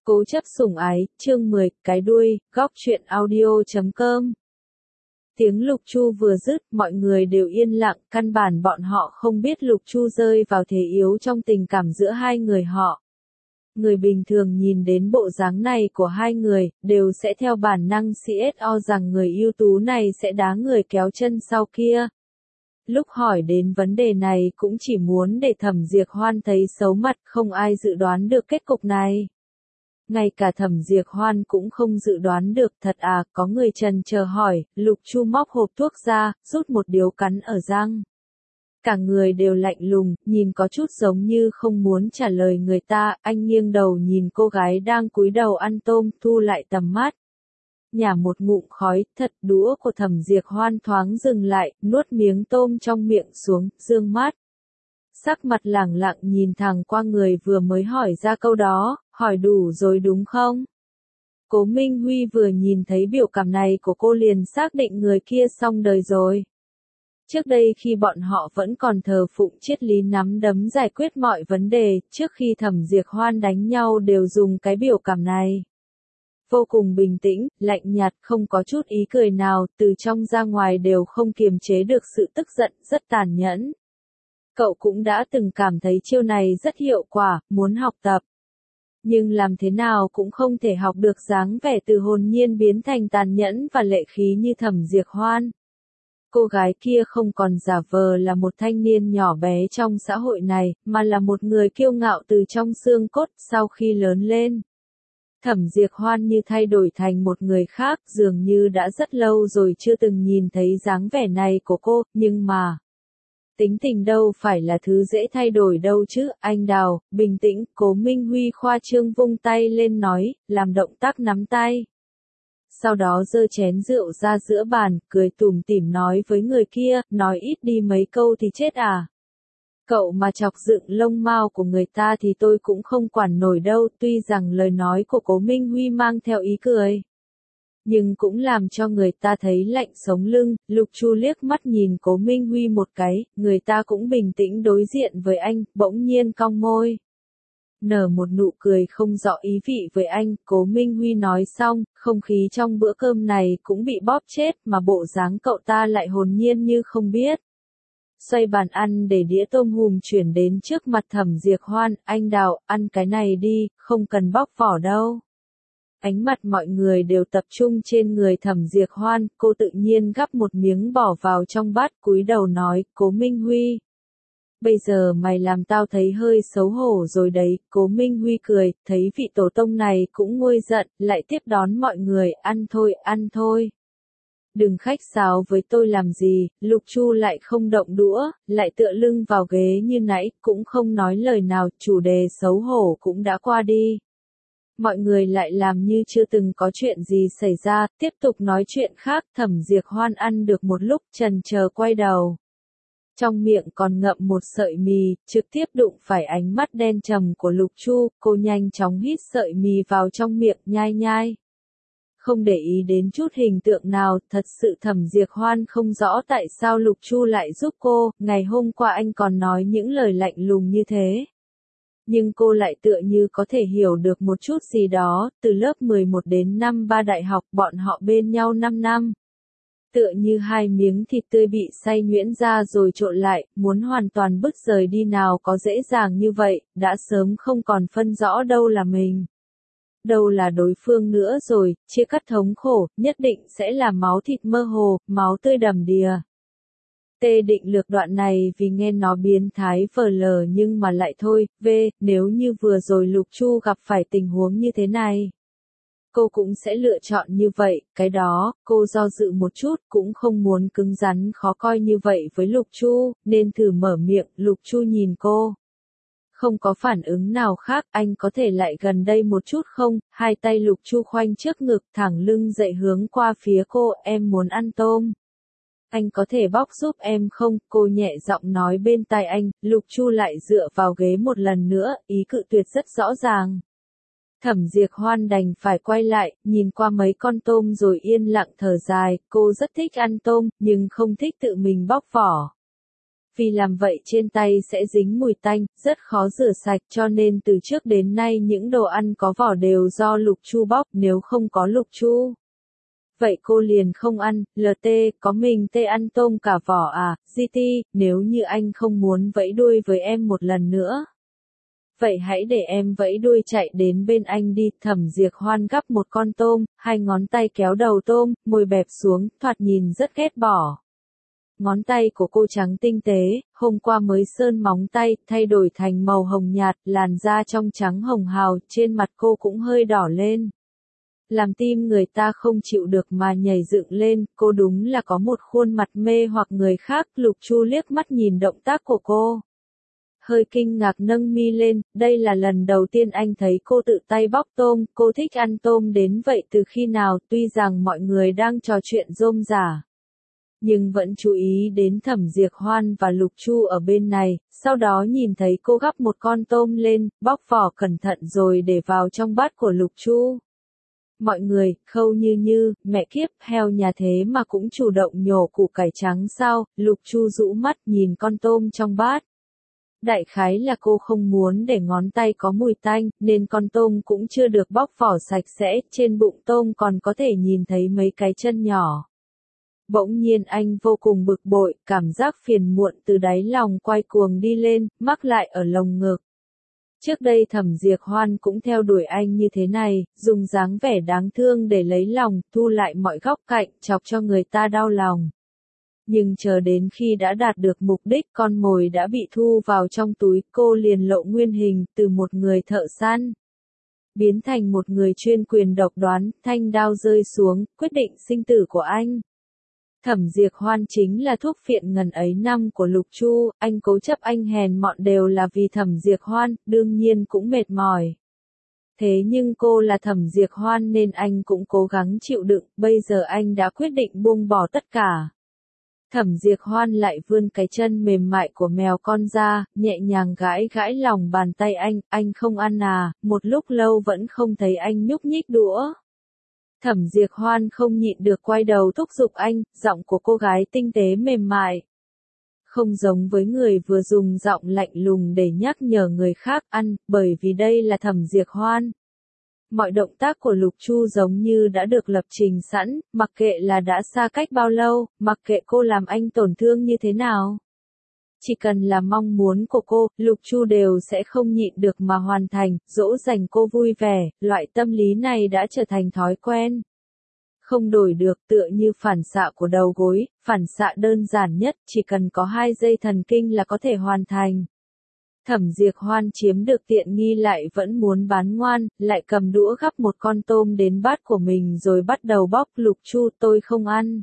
Cố chấp sủng ái, chương 10, cái đuôi, góc truyện audio.com. Tiếng Lục Chu vừa dứt, mọi người đều yên lặng, căn bản bọn họ không biết Lục Chu rơi vào thế yếu trong tình cảm giữa hai người họ. Người bình thường nhìn đến bộ dáng này của hai người, đều sẽ theo bản năng CSO rằng người ưu tú này sẽ đá người kéo chân sau kia. Lúc hỏi đến vấn đề này cũng chỉ muốn để Thẩm Diệp Hoan thấy xấu mặt, không ai dự đoán được kết cục này. Ngay cả Thẩm Diệp Hoan cũng không dự đoán được, thật à, có người chần chờ hỏi, Lục Chu móc hộp thuốc ra, rút một điếu cắn ở răng. Cả người đều lạnh lùng, nhìn có chút giống như không muốn trả lời người ta, anh nghiêng đầu nhìn cô gái đang cúi đầu ăn tôm, thu lại tầm mắt. Nhả một ngụm khói, thật đũa của Thẩm Diệp Hoan thoáng dừng lại, nuốt miếng tôm trong miệng xuống, dương mắt. Sắc mặt lẳng lặng nhìn thẳng qua người vừa mới hỏi ra câu đó, hỏi đủ rồi đúng không? Cố Minh Huy vừa nhìn thấy biểu cảm này của cô liền xác định người kia xong đời rồi. Trước đây khi bọn họ vẫn còn thờ phụng triết lý nắm đấm giải quyết mọi vấn đề, trước khi Thẩm Diệp Hoan đánh nhau đều dùng cái biểu cảm này. Vô cùng bình tĩnh, lạnh nhạt, không có chút ý cười nào, từ trong ra ngoài đều không kiềm chế được sự tức giận, rất tàn nhẫn. Cậu cũng đã từng cảm thấy chiêu này rất hiệu quả, muốn học tập. Nhưng làm thế nào cũng không thể học được dáng vẻ từ hồn nhiên biến thành tàn nhẫn và lệ khí như Thẩm Diệp Hoan. Cô gái kia không còn giả vờ là một thanh niên nhỏ bé trong xã hội này, mà là một người kiêu ngạo từ trong xương cốt sau khi lớn lên. Thẩm Diệp Hoan như thay đổi thành một người khác, dường như đã rất lâu rồi chưa từng nhìn thấy dáng vẻ này của cô, nhưng mà... Tính tình đâu phải là thứ dễ thay đổi đâu chứ, anh Đào, bình tĩnh, Cố Minh Huy khoa trương vung tay lên nói, làm động tác nắm tay. Sau đó giơ chén rượu ra giữa bàn, cười tủm tỉm nói với người kia, nói ít đi mấy câu thì chết à. Cậu mà chọc dựng lông mao của người ta thì tôi cũng không quản nổi đâu, tuy rằng lời nói của Cố Minh Huy mang theo ý cười. Nhưng cũng làm cho người ta thấy lạnh sống lưng, Lục Chu liếc mắt nhìn Cố Minh Huy một cái, người ta cũng bình tĩnh đối diện với anh, bỗng nhiên cong môi. Nở một nụ cười không rõ ý vị với anh, Cố Minh Huy nói xong, không khí trong bữa cơm này cũng bị bóp chết mà bộ dáng cậu ta lại hồn nhiên như không biết. Xoay bàn ăn để đĩa tôm hùm chuyển đến trước mặt Thẩm Diệp Hoan, anh Đào, ăn cái này đi, không cần bóc vỏ đâu. Ánh mặt mọi người đều tập trung trên người Thẩm Diệp Hoan, cô tự nhiên gắp một miếng bỏ vào trong bát cúi đầu nói, Cố Minh Huy. Bây giờ mày làm tao thấy hơi xấu hổ rồi đấy, Cố Minh Huy cười, thấy vị tổ tông này cũng nguôi giận, lại tiếp đón mọi người, ăn thôi. Đừng khách sáo với tôi làm gì, Lục Chu lại không động đũa, lại tựa lưng vào ghế như nãy, cũng không nói lời nào, chủ đề xấu hổ cũng đã qua đi. Mọi người lại làm như chưa từng có chuyện gì xảy ra, tiếp tục nói chuyện khác, Thẩm Diệp Hoan ăn được một lúc, chần chờ quay đầu. Trong miệng còn ngậm một sợi mì, trực tiếp đụng phải ánh mắt đen trầm của Lục Chu, cô nhanh chóng hít sợi mì vào trong miệng, nhai. Không để ý đến chút hình tượng nào, thật sự Thẩm Diệp Hoan không rõ tại sao Lục Chu lại giúp cô, ngày hôm qua anh còn nói những lời lạnh lùng như thế. Nhưng cô lại tựa như có thể hiểu được một chút gì đó, từ lớp 11 đến năm 3 đại học bọn họ bên nhau 5 năm. Tựa như hai miếng thịt tươi bị xay nhuyễn ra rồi trộn lại, muốn hoàn toàn bứt rời đi nào có dễ dàng như vậy, đã sớm không còn phân rõ đâu là mình. Đâu là đối phương nữa rồi, chia cắt thống khổ, nhất định sẽ là máu thịt mơ hồ, máu tươi đầm đìa. Tê định lược đoạn này vì nghe nó biến thái vờ lờ nhưng mà lại thôi, nếu như vừa rồi Lục Chu gặp phải tình huống như thế này. Cô cũng sẽ lựa chọn như vậy, cái đó, cô do dự một chút, cũng không muốn cứng rắn khó coi như vậy với Lục Chu, nên thử mở miệng, Lục Chu nhìn cô. Không có phản ứng nào khác, anh có thể lại gần đây một chút không, hai tay Lục Chu khoanh trước ngực thẳng lưng dậy hướng qua phía cô, em muốn ăn tôm. Anh có thể bóc giúp em không, cô nhẹ giọng nói bên tai anh, Lục Chu lại dựa vào ghế một lần nữa, ý cự tuyệt rất rõ ràng. Thẩm Diệp Hoan đành phải quay lại, nhìn qua mấy con tôm rồi yên lặng thở dài, cô rất thích ăn tôm, nhưng không thích tự mình bóc vỏ. Vì làm vậy trên tay sẽ dính mùi tanh, rất khó rửa sạch cho nên từ trước đến nay những đồ ăn có vỏ đều do Lục Chu bóc, nếu không có Lục Chu. Vậy cô liền không ăn, LT, có mình tê ăn tôm cả vỏ à, GT, nếu như anh không muốn vẫy đuôi với em một lần nữa. Vậy hãy để em vẫy đuôi chạy đến bên anh đi. Thẩm Diệp Hoan gắp một con tôm, hai ngón tay kéo đầu tôm, môi bẹp xuống, thoạt nhìn rất ghét bỏ. Ngón tay của cô trắng tinh tế, hôm qua mới sơn móng tay, thay đổi thành màu hồng nhạt, làn da trong trắng hồng hào, trên mặt cô cũng hơi đỏ lên. Làm tim người ta không chịu được mà nhảy dựng lên, cô đúng là có một khuôn mặt mê hoặc người khác. Lục Chu liếc mắt nhìn động tác của cô. Hơi kinh ngạc nâng mi lên, đây là lần đầu tiên anh thấy cô tự tay bóc tôm, cô thích ăn tôm đến vậy từ khi nào, tuy rằng mọi người đang trò chuyện rôm rả. Nhưng vẫn chú ý đến Thẩm Diệp Hoan và Lục Chu ở bên này, sau đó nhìn thấy cô gắp một con tôm lên, bóc vỏ cẩn thận rồi để vào trong bát của Lục Chu. Mọi người, Khâu Như Như, mẹ kiếp, heo nhà thế mà cũng chủ động nhổ củ cải trắng sao, Lục Chu rũ mắt nhìn con tôm trong bát. Đại khái là cô không muốn để ngón tay có mùi tanh, nên con tôm cũng chưa được bóc vỏ sạch sẽ, trên bụng tôm còn có thể nhìn thấy mấy cái chân nhỏ. Bỗng nhiên anh vô cùng bực bội, cảm giác phiền muộn từ đáy lòng quay cuồng đi lên, mắc lại ở lồng ngực. Trước đây Thẩm Diệp Hoan cũng theo đuổi anh như thế này, dùng dáng vẻ đáng thương để lấy lòng, thu lại mọi góc cạnh, chọc cho người ta đau lòng. Nhưng chờ đến khi đã đạt được mục đích, con mồi đã bị thu vào trong túi, cô liền lộ nguyên hình, từ một người thợ săn biến thành một người chuyên quyền độc đoán. Thanh đao rơi xuống, quyết định sinh tử của anh. Thẩm Diệp Hoan chính là thuốc phiện ngần ấy năm của Lục Chu, anh cố chấp anh hèn mọn đều là vì Thẩm Diệp Hoan, đương nhiên cũng mệt mỏi. Thế nhưng cô là Thẩm Diệp Hoan nên anh cũng cố gắng chịu đựng, bây giờ anh đã quyết định buông bỏ tất cả. Thẩm Diệp Hoan lại vươn cái chân mềm mại của mèo con ra, nhẹ nhàng gãi gãi lòng bàn tay anh không ăn à, một lúc lâu vẫn không thấy anh nhúc nhích đũa. Thẩm Diệp Hoan không nhịn được quay đầu thúc giục anh, giọng của cô gái tinh tế mềm mại. Không giống với người vừa dùng giọng lạnh lùng để nhắc nhở người khác ăn, bởi vì đây là Thẩm Diệp Hoan. Mọi động tác của Lục Chu giống như đã được lập trình sẵn, mặc kệ là đã xa cách bao lâu, mặc kệ cô làm anh tổn thương như thế nào. Chỉ cần là mong muốn của cô, Lục Chu đều sẽ không nhịn được mà hoàn thành, dỗ dành cô vui vẻ, loại tâm lý này đã trở thành thói quen. Không đổi được, tựa như phản xạ của đầu gối, phản xạ đơn giản nhất, chỉ cần có 2 dây thần kinh là có thể hoàn thành. Thẩm Diệp Hoan chiếm được tiện nghi lại vẫn muốn bán ngoan, lại cầm đũa gắp một con tôm đến bát của mình rồi bắt đầu bóc. Lục Chu, tôi không ăn.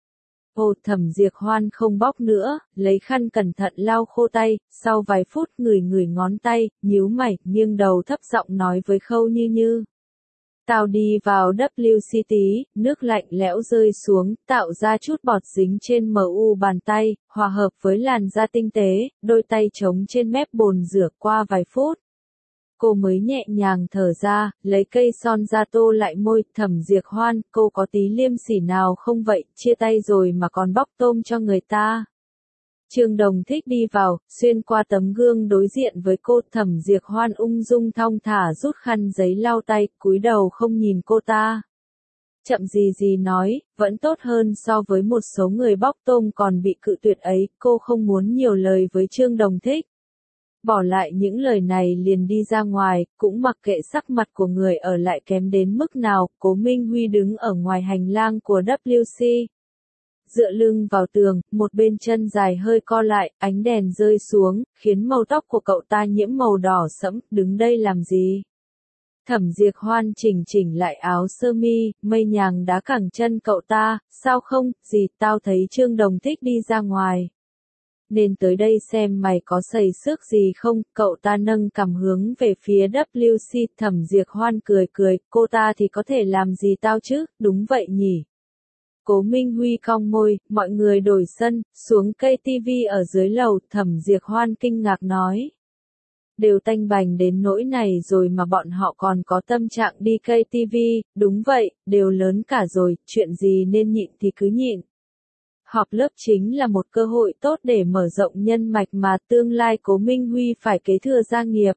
Ồ, Thẩm Diệp Hoan không bóc nữa, lấy khăn cẩn thận lau khô tay, sau vài phút ngửi ngón tay, nhíu mày, nghiêng đầu thấp giọng nói với Khâu Như Như. Tao đi vào WC tí, nước lạnh lẽo rơi xuống, tạo ra chút bọt dính trên mu bàn tay, hòa hợp với làn da tinh tế, đôi tay trống trên mép bồn rửa. Qua vài phút, cô mới nhẹ nhàng thở ra, lấy cây son ra tô lại môi. Thẩm Diệp Hoan, cô có tí liêm sỉ nào không vậy, chia tay rồi mà còn bóc tôm cho người ta. Trương Đồng Thích đi vào, xuyên qua tấm gương đối diện với cô. Thẩm Diệp Hoan ung dung thong thả rút khăn giấy lau tay, cúi đầu không nhìn cô ta. Chậm gì nói, vẫn tốt hơn so với một số người bóc tôm còn bị cự tuyệt ấy. Cô không muốn nhiều lời với Trương Đồng Thích. Bỏ lại những lời này liền đi ra ngoài, cũng mặc kệ sắc mặt của người ở lại kém đến mức nào. Cố Minh Huy đứng ở ngoài hành lang của WC. Dựa lưng vào tường, một bên chân dài hơi co lại, ánh đèn rơi xuống, khiến màu tóc của cậu ta nhiễm màu đỏ sẫm. Đứng đây làm gì? Thẩm Diệp Hoan chỉnh lại áo sơ mi, mây nhàng đá cẳng chân cậu ta. Sao không, gì, tao thấy Trương Đồng Thích đi ra ngoài. Nên tới đây xem mày có xây xước gì không. Cậu ta nâng cằm hướng về phía WC. Thẩm Diệp Hoan cười, cô ta thì có thể làm gì tao chứ, đúng vậy nhỉ. Cố Minh Huy cong môi, mọi người đổi sân, xuống cây tivi ở dưới lầu. Thẩm Diệp Hoan kinh ngạc nói. Đều tanh bành đến nỗi này rồi mà bọn họ còn có tâm trạng đi cây tivi. Đúng vậy, đều lớn cả rồi, chuyện gì nên nhịn thì cứ nhịn. Họp lớp chính là một cơ hội tốt để mở rộng nhân mạch mà tương lai Cố Minh Huy phải kế thừa gia nghiệp.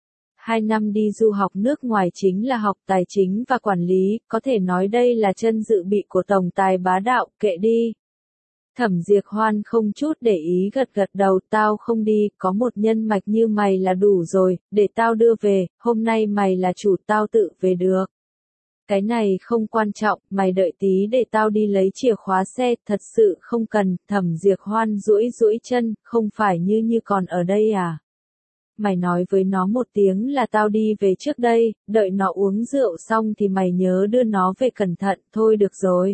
2 năm đi du học nước ngoài chính là học tài chính và quản lý, có thể nói đây là chân dự bị của tổng tài bá đạo, kệ đi. Thẩm Diệp Hoan không chút để ý gật gật đầu, tao không đi, có một nhân mạch như mày là đủ rồi, để tao đưa về, hôm nay mày là chủ tao tự về được. Cái này không quan trọng, mày đợi tí để tao đi lấy chìa khóa xe, thật sự không cần. Thẩm Diệp Hoan duỗi chân, không phải như còn ở đây à? Mày nói với nó một tiếng là tao đi về trước đây, đợi nó uống rượu xong thì mày nhớ đưa nó về cẩn thận, thôi được rồi.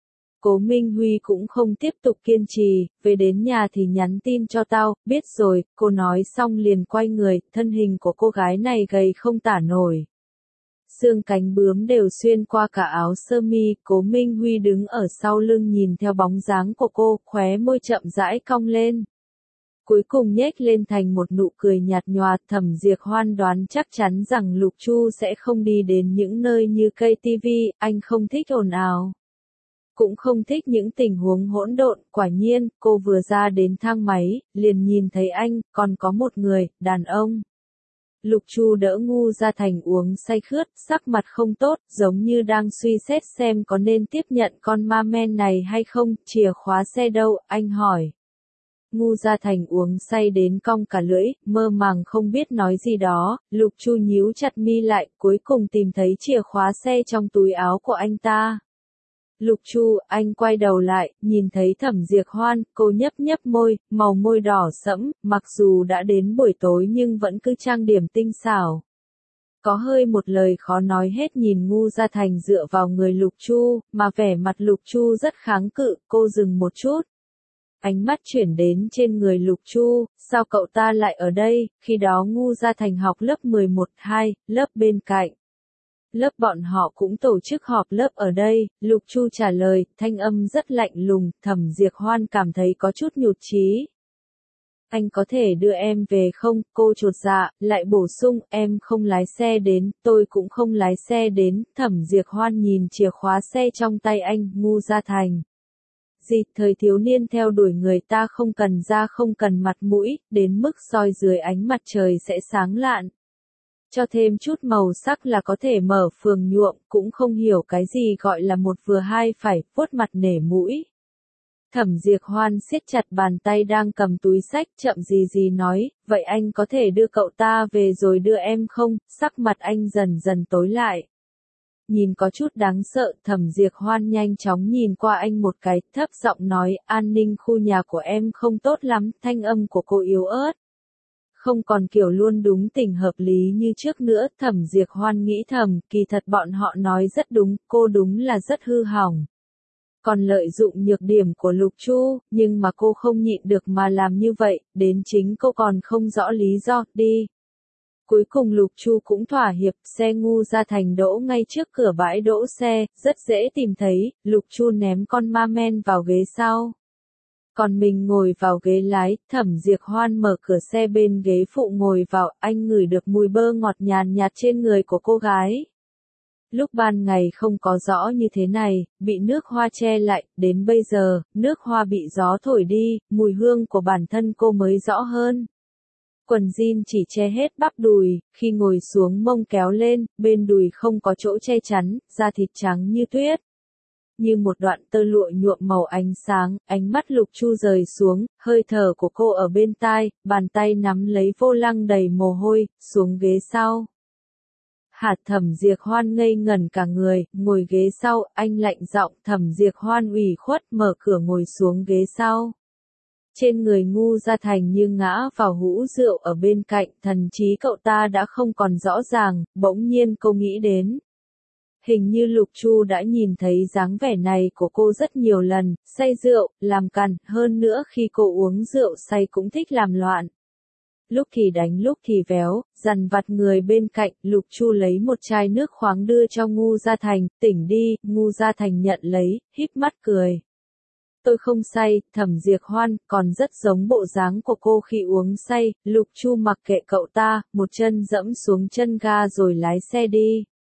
Cố Minh Huy cũng không tiếp tục kiên trì, về đến nhà thì nhắn tin cho tao, biết rồi, cô nói xong liền quay người, thân hình của cô gái này gầy không tả nổi. Xương cánh bướm đều xuyên qua cả áo sơ mi, Cố Minh Huy đứng ở sau lưng nhìn theo bóng dáng của cô, khóe môi chậm rãi cong lên. Cuối cùng nhếch lên thành một nụ cười nhạt nhòa. Thẩm Diệp Hoan đoán chắc chắn rằng Lục Chu sẽ không đi đến những nơi như KTV, anh không thích ồn ào. Cũng không thích những tình huống hỗn độn, quả nhiên, cô vừa ra đến thang máy, liền nhìn thấy anh, còn có một người, đàn ông. Lục Chu đỡ Ngu Gia Thành uống say khướt, sắc mặt không tốt, giống như đang suy xét xem có nên tiếp nhận con ma men này hay không, chìa khóa xe đâu, anh hỏi. Ngu Gia Thành uống say đến cong cả lưỡi, mơ màng không biết nói gì đó, Lục Chu nhíu chặt mi lại, cuối cùng tìm thấy chìa khóa xe trong túi áo của anh ta. Lục Chu, anh quay đầu lại, nhìn thấy Thẩm Diệp Hoan, cô nhấp môi, màu môi đỏ sẫm, mặc dù đã đến buổi tối nhưng vẫn cứ trang điểm tinh xảo. Có hơi một lời khó nói hết nhìn Ngu Gia Thành dựa vào người Lục Chu, mà vẻ mặt Lục Chu rất kháng cự, cô dừng một chút. Ánh mắt chuyển đến trên người Lục Chu, sao cậu ta lại ở đây, khi đó Ngu Gia Thành học lớp 11-2, lớp bên cạnh. Lớp bọn họ cũng tổ chức họp lớp ở đây, Lục Chu trả lời, thanh âm rất lạnh lùng. Thẩm Diệp Hoan cảm thấy có chút nhụt chí. Anh có thể đưa em về không? Cô chột dạ, lại bổ sung, em không lái xe đến, tôi cũng không lái xe đến. Thẩm Diệp Hoan nhìn chìa khóa xe trong tay anh, Ngu Gia Thành. Gì, thời thiếu niên theo đuổi người ta không cần da không cần mặt mũi, đến mức soi dưới ánh mặt trời sẽ sáng lạn. Cho thêm chút màu sắc là có thể mở phường nhuộm, cũng không hiểu cái gì gọi là một vừa hai phải, vuốt mặt nể mũi. Thẩm Diệp Hoan siết chặt bàn tay đang cầm túi xách, chậm gì nói, vậy anh có thể đưa cậu ta về rồi đưa em không? Sắc mặt anh dần dần tối lại. Nhìn có chút đáng sợ, Thẩm Diệp Hoan nhanh chóng nhìn qua anh một cái, thấp giọng nói, an ninh khu nhà của em không tốt lắm, thanh âm của cô yếu ớt. Không còn kiểu luôn đúng tình hợp lý như trước nữa, Thẩm Diệp Hoan nghĩ thầm, kỳ thật bọn họ nói rất đúng, cô đúng là rất hư hỏng. Còn lợi dụng nhược điểm của Lục Chu, nhưng mà cô không nhịn được mà làm như vậy, đến chính cô còn không rõ lý do, đi. Cuối cùng Lục Chu cũng thỏa hiệp, xe Ngu Gia Thành đỗ ngay trước cửa bãi đỗ xe, rất dễ tìm thấy, Lục Chu ném con ma men vào ghế sau. Còn mình ngồi vào ghế lái, Thẩm Diệp Hoan mở cửa xe bên ghế phụ ngồi vào, anh ngửi được mùi bơ ngọt nhàn nhạt trên người của cô gái. Lúc ban ngày không có rõ như thế này, bị nước hoa che lại, đến bây giờ, nước hoa bị gió thổi đi, mùi hương của bản thân cô mới rõ hơn. Quần jean chỉ che hết bắp đùi, khi ngồi xuống mông kéo lên, bên đùi không có chỗ che chắn, da thịt trắng như tuyết. Như một đoạn tơ lụa nhuộm màu ánh sáng, ánh mắt Lục Chu rời xuống, hơi thở của cô ở bên tai, bàn tay nắm lấy vô lăng đầy mồ hôi, xuống ghế sau. Hạt Thẩm Diệp Hoan ngây ngẩn cả người, ngồi ghế sau, anh lạnh giọng, Thẩm Diệp Hoan ủy khuất mở cửa ngồi xuống ghế sau. Trên người Ngu Gia Thành như ngã vào hũ rượu ở bên cạnh, thần trí cậu ta đã không còn rõ ràng, bỗng nhiên cô nghĩ đến. Hình như Lục Chu đã nhìn thấy dáng vẻ này của cô rất nhiều lần, say rượu, làm cằn, hơn nữa khi cô uống rượu say cũng thích làm loạn. Lúc thì đánh lúc thì véo, dằn vặt người bên cạnh, Lục Chu lấy một chai nước khoáng đưa cho Ngu Gia Thành, tỉnh đi, Ngu Gia Thành nhận lấy, híp mắt cười. Tôi không say, Thẩm Diệp Hoan, còn rất giống bộ dáng của cô khi uống say, Lục Chu mặc kệ cậu ta, một chân dẫm xuống chân ga rồi lái xe đi.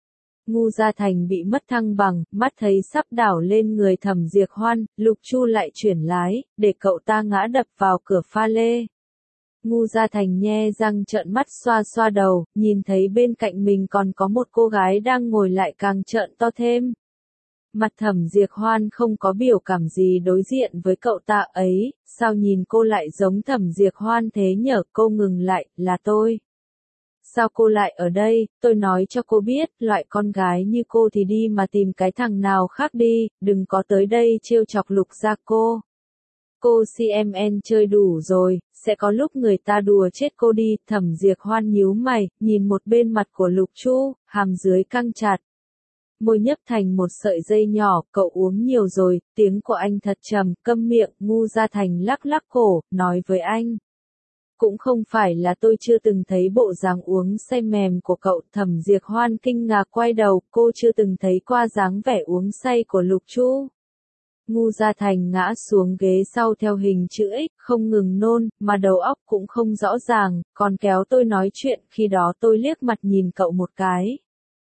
Ngu Gia Thành bị mất thăng bằng, mắt thấy sắp đảo lên người Thẩm Diệp Hoan, Lục Chu lại chuyển lái, để cậu ta ngã đập vào cửa pha lê. Ngu Gia Thành nhe răng trợn mắt xoa xoa đầu, nhìn thấy bên cạnh mình còn có một cô gái đang ngồi lại càng trợn to thêm. Mặt Thẩm Diệp Hoan không có biểu cảm gì đối diện với cậu ta ấy, sao nhìn cô lại giống Thẩm Diệp Hoan thế nhở, cô ngừng lại, là tôi. Sao cô lại ở đây, tôi nói cho cô biết, loại con gái như cô thì đi mà tìm cái thằng nào khác đi, đừng có tới đây trêu chọc Lục gia cô. Cô CMN chơi đủ rồi, sẽ có lúc người ta đùa chết cô đi, Thẩm Diệp Hoan nhíu mày, nhìn một bên mặt của Lục Chu, hàm dưới căng chặt. Môi nhấp thành một sợi dây nhỏ, cậu uống nhiều rồi, tiếng của anh thật trầm, câm miệng, Ngu Gia Thành lắc lắc cổ, nói với anh. Cũng không phải là tôi chưa từng thấy bộ dáng uống say mềm của cậu, Thẩm Diệp Hoan kinh ngạc quay đầu, cô chưa từng thấy qua dáng vẻ uống say của Lục Chu. Ngu Gia Thành ngã xuống ghế sau theo hình chữ X, không ngừng nôn, mà đầu óc cũng không rõ ràng, còn kéo tôi nói chuyện, khi đó tôi liếc mặt nhìn cậu một cái.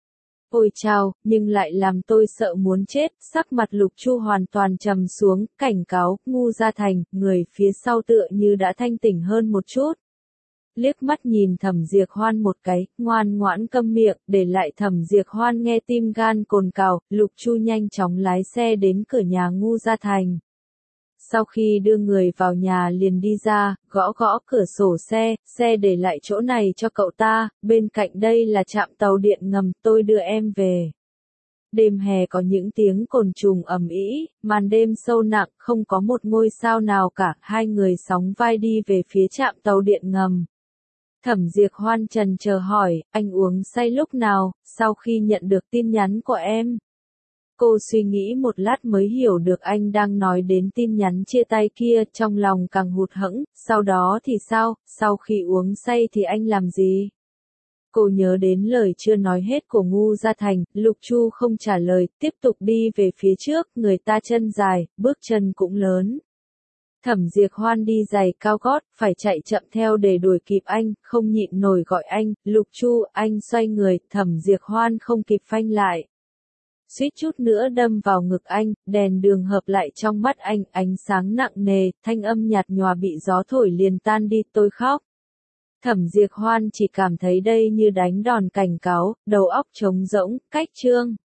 Ôi chao, nhưng lại làm tôi sợ muốn chết, sắc mặt Lục Chu hoàn toàn trầm xuống, cảnh cáo, Ngu Gia Thành, người phía sau tựa như đã thanh tỉnh hơn một chút. Liếc mắt nhìn Thẩm Diệp Hoan một cái, ngoan ngoãn câm miệng, để lại Thẩm Diệp Hoan nghe tim gan cồn cào, Lục Chu nhanh chóng lái xe đến cửa nhà Ngu Gia Thành. Sau khi đưa người vào nhà liền đi ra, gõ gõ cửa sổ xe để lại chỗ này cho cậu ta, bên cạnh đây là trạm tàu điện ngầm, tôi đưa em về. Đêm hè có những tiếng côn trùng ầm ĩ, màn đêm sâu nặng, không có một ngôi sao nào cả, hai người sóng vai đi về phía trạm tàu điện ngầm. Thẩm Diệp Hoan trần chờ hỏi, anh uống say lúc nào, sau khi nhận được tin nhắn của em? Cô suy nghĩ một lát mới hiểu được anh đang nói đến tin nhắn chia tay kia, trong lòng càng hụt hẫng, sau đó thì sao, sau khi uống say thì anh làm gì? Cô nhớ đến lời chưa nói hết của Ngu Gia Thành, Lục Chu không trả lời, tiếp tục đi về phía trước, người ta chân dài, bước chân cũng lớn. Thẩm Diệp Hoan đi giày cao gót, phải chạy chậm theo để đuổi kịp anh, không nhịn nổi gọi anh, Lục Chu, anh xoay người, Thẩm Diệp Hoan không kịp phanh lại. Suýt chút nữa đâm vào ngực anh, đèn đường hợp lại trong mắt anh, ánh sáng nặng nề, thanh âm nhạt nhòa bị gió thổi liền tan đi, tôi khóc. Thẩm Diệp Hoan chỉ cảm thấy đây như đánh đòn cảnh cáo, đầu óc trống rỗng, cách chương.